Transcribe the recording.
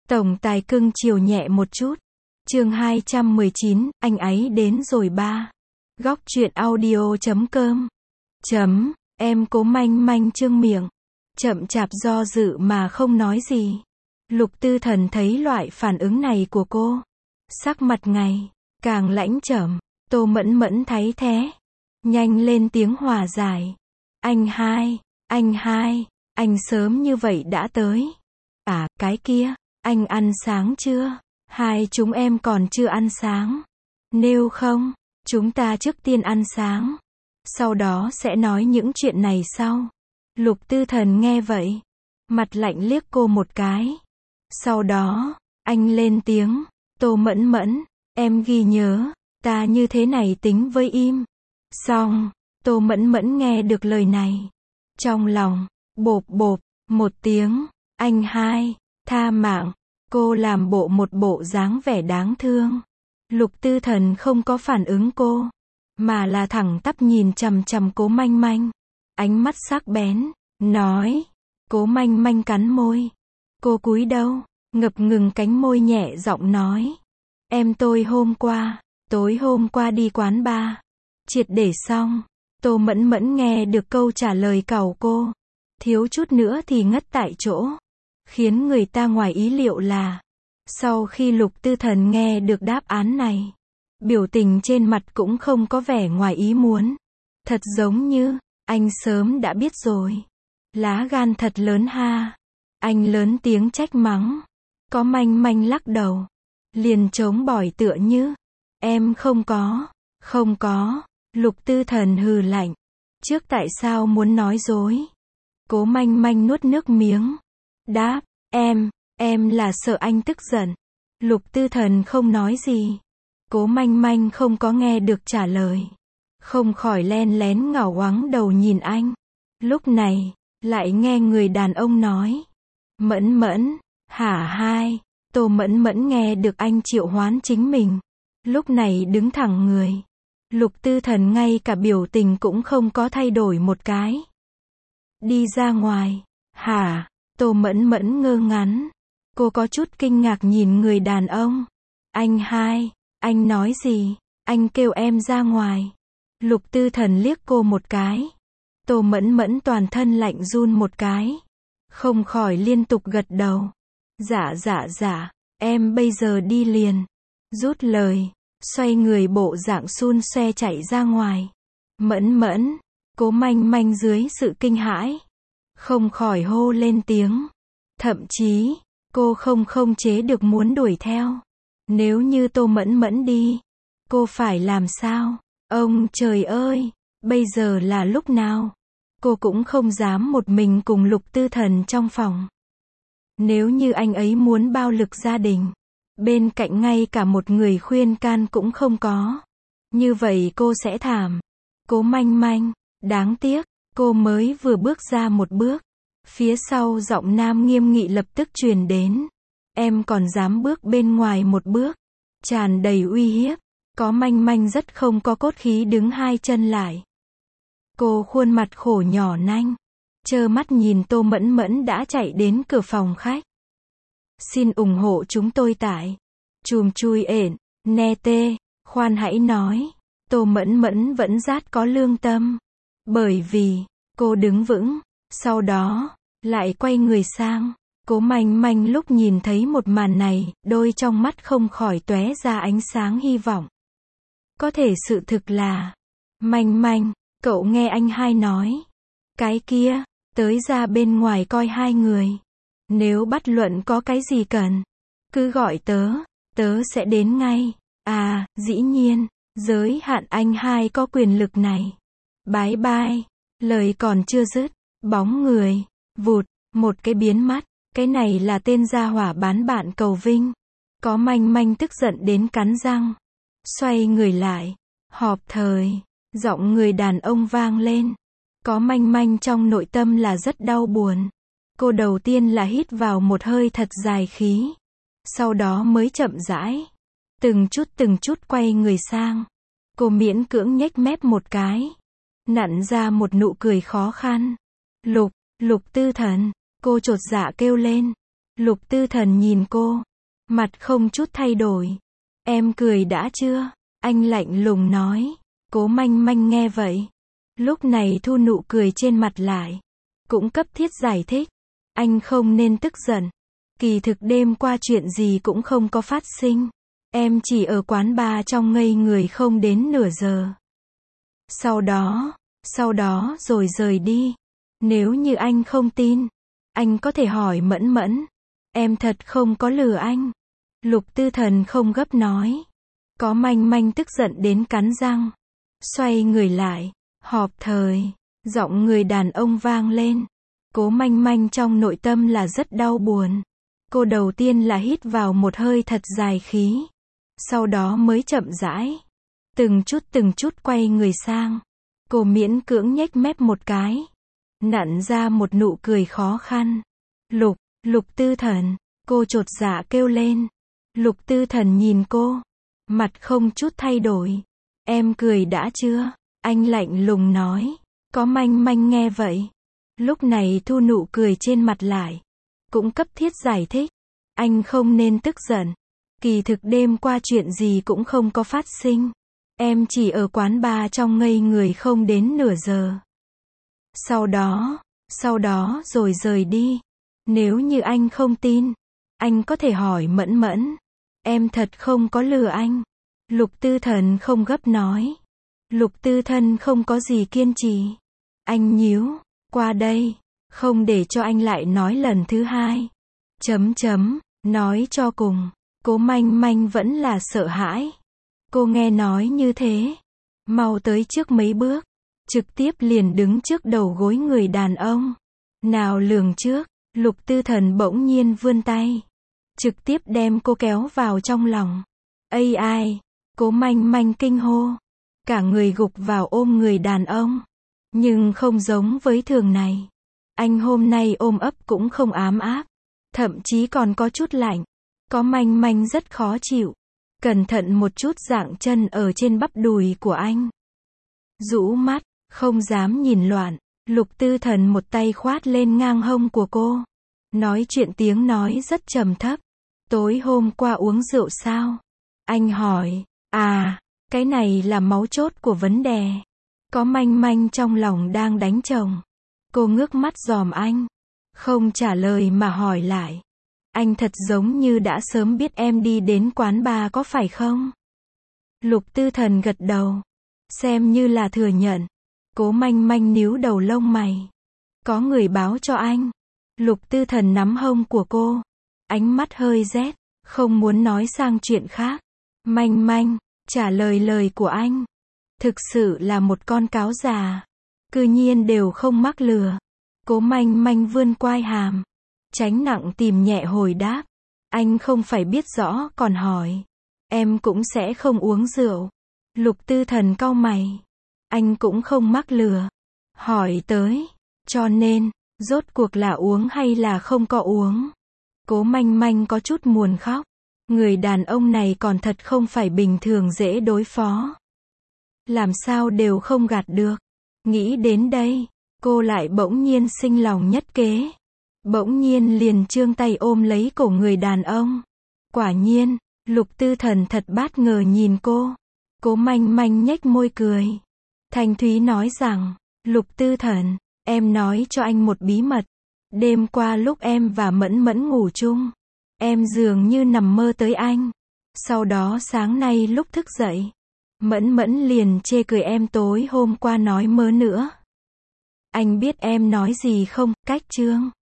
Tổng tài cưng chiều nhẹ một chút. Chương 219, anh ấy đến rồi ba. Góc truyện audio.com. Em Cố manh manh trương miệng, chậm chạp do dự mà không nói gì. Lục Tư Thần thấy loại phản ứng này của cô, sắc mặt ngày càng lãnh trầm. Tô Mẫn Mẫn thấy thế, nhanh lên tiếng hòa giải. Anh hai, anh sớm như vậy đã tới. À, cái kia, anh ăn sáng chưa? Hai chúng em còn chưa ăn sáng. Nếu không, chúng ta trước tiên ăn sáng, sau đó sẽ nói những chuyện này sau. Lục Tư Thần nghe vậy, mặt lạnh liếc cô một cái. Sau đó, anh lên tiếng, Tô Mẫn Mẫn, em ghi nhớ, ta như thế này tính với im. Xong, Tô Mẫn Mẫn nghe được lời này, trong lòng, bộp bộp, một tiếng, anh hai, tha mạng. Cô làm một bộ dáng vẻ đáng thương. Lục Tư Thần không có phản ứng cô, mà là thẳng tắp nhìn chằm chằm Cố Manh Manh. Ánh mắt sắc bén, nói. Cố Manh Manh cắn môi. Cô cúi đầu, ngập ngừng cánh môi nhẹ giọng nói. Em tối hôm qua đi quán bar. Triệt để xong. Tô Mẫn Mẫn nghe được câu trả lời càu cô, thiếu chút nữa thì ngất tại chỗ. Khiến người ta ngoài ý liệu là, sau khi Lục Tư Thần nghe được đáp án này, biểu tình trên mặt cũng không có vẻ ngoài ý muốn. Thật giống như, anh sớm đã biết rồi. Lá gan thật lớn ha. Anh lớn tiếng trách mắng. Có Manh Manh lắc đầu, liền chống bỏi tựa như, em không có. Lục Tư Thần hừ lạnh. Trước tại sao muốn nói dối? Cố Manh Manh nuốt nước miếng, đáp, em là sợ anh tức giận. Lục Tư Thần không nói gì. Cố Manh Manh không có nghe được trả lời, không khỏi len lén ngảo ngoáng đầu nhìn anh. Lúc này, lại nghe người đàn ông nói. Mẫn Mẫn, hả hai? Tô Mẫn Mẫn nghe được anh triệu hoán chính mình, lúc này đứng thẳng người. Lục Tư Thần ngay cả biểu tình cũng không có thay đổi một cái. Đi ra ngoài, hả? Tô Mẫn Mẫn ngơ ngắn. Cô có chút kinh ngạc nhìn người đàn ông. Anh hai, anh nói gì? Anh kêu em ra ngoài. Lục Tư Thần liếc cô một cái. Tô Mẫn Mẫn toàn thân lạnh run một cái, không khỏi liên tục gật đầu. Dạ, em bây giờ đi liền. Rút lời, xoay người bộ dạng xun xoe chạy ra ngoài. Mẫn Mẫn, Cố Manh Manh dưới sự kinh hãi, không khỏi hô lên tiếng. Thậm chí, cô không chế được muốn đuổi theo. Nếu như Tô Mẫn Mẫn đi, cô phải làm sao? Ông trời ơi, bây giờ là lúc nào? Cô cũng không dám một mình cùng Lục Tư Thần trong phòng. Nếu như anh ấy muốn bạo lực gia đình, bên cạnh ngay cả một người khuyên can cũng không có, như vậy cô sẽ thảm. Cố Manh Manh, đáng tiếc, cô mới vừa bước ra một bước, phía sau giọng nam nghiêm nghị lập tức truyền đến. Em còn dám bước bên ngoài một bước, tràn đầy uy hiếp. Có Manh Manh rất không có cốt khí đứng hai chân lại. Cô khuôn mặt khổ nhỏ nanh, trơ mắt nhìn Tô Mẫn Mẫn đã chạy đến cửa phòng khách. Xin ủng hộ chúng tôi tại chùm chui ển, ne tê, khoan hãy nói. Tô Mẫn Mẫn vẫn rất có lương tâm, bởi vì cô đứng vững, sau đó lại quay người sang. Cố Manh Manh lúc nhìn thấy một màn này, đôi trong mắt không khỏi tóe ra ánh sáng hy vọng. Có thể sự thực là, Manh Manh, cậu nghe anh hai nói, cái kia, tới ra bên ngoài coi hai người. Nếu bắt luận có cái gì cần, cứ gọi tớ sẽ đến ngay. À, dĩ nhiên, giới hạn anh hai có quyền lực này. Bái bai. Lời còn chưa dứt, bóng người, vụt, một cái biến mất. Cái này là tên gia hỏa bán bạn cầu vinh. Có Manh Manh tức giận đến cắn răng, xoay người lại. Họp thời, giọng người đàn ông vang lên. Có Manh Manh trong nội tâm là rất đau buồn. Cô đầu tiên là hít vào một hơi thật dài khí, sau đó mới chậm rãi, từng chút quay người sang. Cô miễn cưỡng nhếch mép một cái, nặn ra một nụ cười khó khăn. Lục Tư Thần, cô chột dạ kêu lên. Lục Tư Thần nhìn cô, mặt không chút thay đổi. Em cười đã chưa? Anh lạnh lùng nói. Cố Manh Manh nghe vậy, lúc này thu nụ cười trên mặt lại, cũng cấp thiết giải thích. Anh không nên tức giận. Kỳ thực đêm qua chuyện gì cũng không có phát sinh. Em chỉ ở quán bar trong ngây người không đến nửa giờ. Sau đó rồi rời đi. Nếu như anh không tin, anh có thể hỏi Mẫn Mẫn. Em thật không có lừa anh. Lục Tư Thần không gấp nói. Có Manh Manh tức giận đến cắn răng. Xoay người lại. Họp thời. Giọng người đàn ông vang lên. Cố Manh Manh trong nội tâm là rất đau buồn. Cô đầu tiên là hít vào một hơi thật dài khí. Sau đó mới chậm rãi. Từng chút quay người sang. Cô miễn cưỡng nhếch mép một cái. Nặn ra một nụ cười khó khăn. Lục Tư Thần. Cô chột dạ kêu lên. Lục Tư Thần nhìn cô. Mặt không chút thay đổi. Em cười đã chưa? Anh lạnh lùng nói. Có Manh Manh nghe vậy, lúc này thu nụ cười trên mặt lại, cũng cấp thiết giải thích. Anh không nên tức giận. Kỳ thực đêm qua chuyện gì cũng không có phát sinh. Em chỉ ở quán bar trong ngây người không đến nửa giờ. Sau đó rồi rời đi. Nếu như anh không tin, anh có thể hỏi Mẫn Mẫn. Em thật không có lừa anh. Lục Tư Thần không gấp nói. Lục Tư Thần không có gì kiên trì. Anh nhíu qua đây, không để cho anh lại nói lần thứ hai. Nói cho cùng, Cố Manh Manh vẫn là sợ hãi. Cô nghe nói như thế, mau tới trước mấy bước, trực tiếp liền đứng trước đầu gối người đàn ông. Nào lường trước, Lục Tư Thần bỗng nhiên vươn tay, trực tiếp đem cô kéo vào trong lòng. Ai? Cố Manh Manh kinh hô, cả người gục vào ôm người đàn ông. Nhưng không giống với thường ngày. Anh hôm nay ôm ấp cũng không ám áp, thậm chí còn có chút lạnh. Có Manh Manh rất khó chịu. Cẩn thận một chút dạng chân ở trên bắp đùi của anh. Rũ mắt, không dám nhìn loạn. Lục Tư Thần một tay khoát lên ngang hông của cô. Nói chuyện tiếng nói rất trầm thấp. Tối hôm qua uống rượu sao? Anh hỏi. Cái này là mấu chốt của vấn đề. Có Manh Manh trong lòng đang đánh chồng. Cô ngước mắt dòm anh, không trả lời mà hỏi lại. Anh thật giống như đã sớm biết em đi đến quán bar có phải không? Lục Tư Thần gật đầu, xem như là thừa nhận. Cố Manh Manh níu đầu lông mày. Có người báo cho anh. Lục Tư Thần nắm hông của cô, ánh mắt hơi rét, không muốn nói sang chuyện khác. Manh Manh, trả lời lời của anh. Thực sự là một con cáo già. Cư nhiên đều không mắc lừa. Cố Manh Manh vươn quai hàm, tránh nặng tìm nhẹ hồi đáp. Anh không phải biết rõ còn hỏi. Em cũng sẽ không uống rượu. Lục Tư Thần cau mày. Anh cũng không mắc lừa. Hỏi tới. Cho nên, rốt cuộc là uống hay là không có uống? Cố Manh Manh có chút muốn khóc. Người đàn ông này còn thật không phải bình thường dễ đối phó. Làm sao đều không gạt được. Nghĩ đến đây, cô lại bỗng nhiên sinh lòng nhất kế. Bỗng nhiên liền trương tay ôm lấy cổ người đàn ông. Quả nhiên, Lục Tư Thần thật bất ngờ nhìn cô. Cố Manh Manh nhếch môi cười. Thanh thúy nói rằng, Lục Tư Thần, em nói cho anh một bí mật. Đêm qua lúc em và Mẫn Mẫn ngủ chung, em dường như nằm mơ tới anh. Sau đó sáng nay lúc thức dậy, Mẫn Mẫn liền chê cười em tối hôm qua nói mớ nữa. Anh biết em nói gì không? Cách Trương.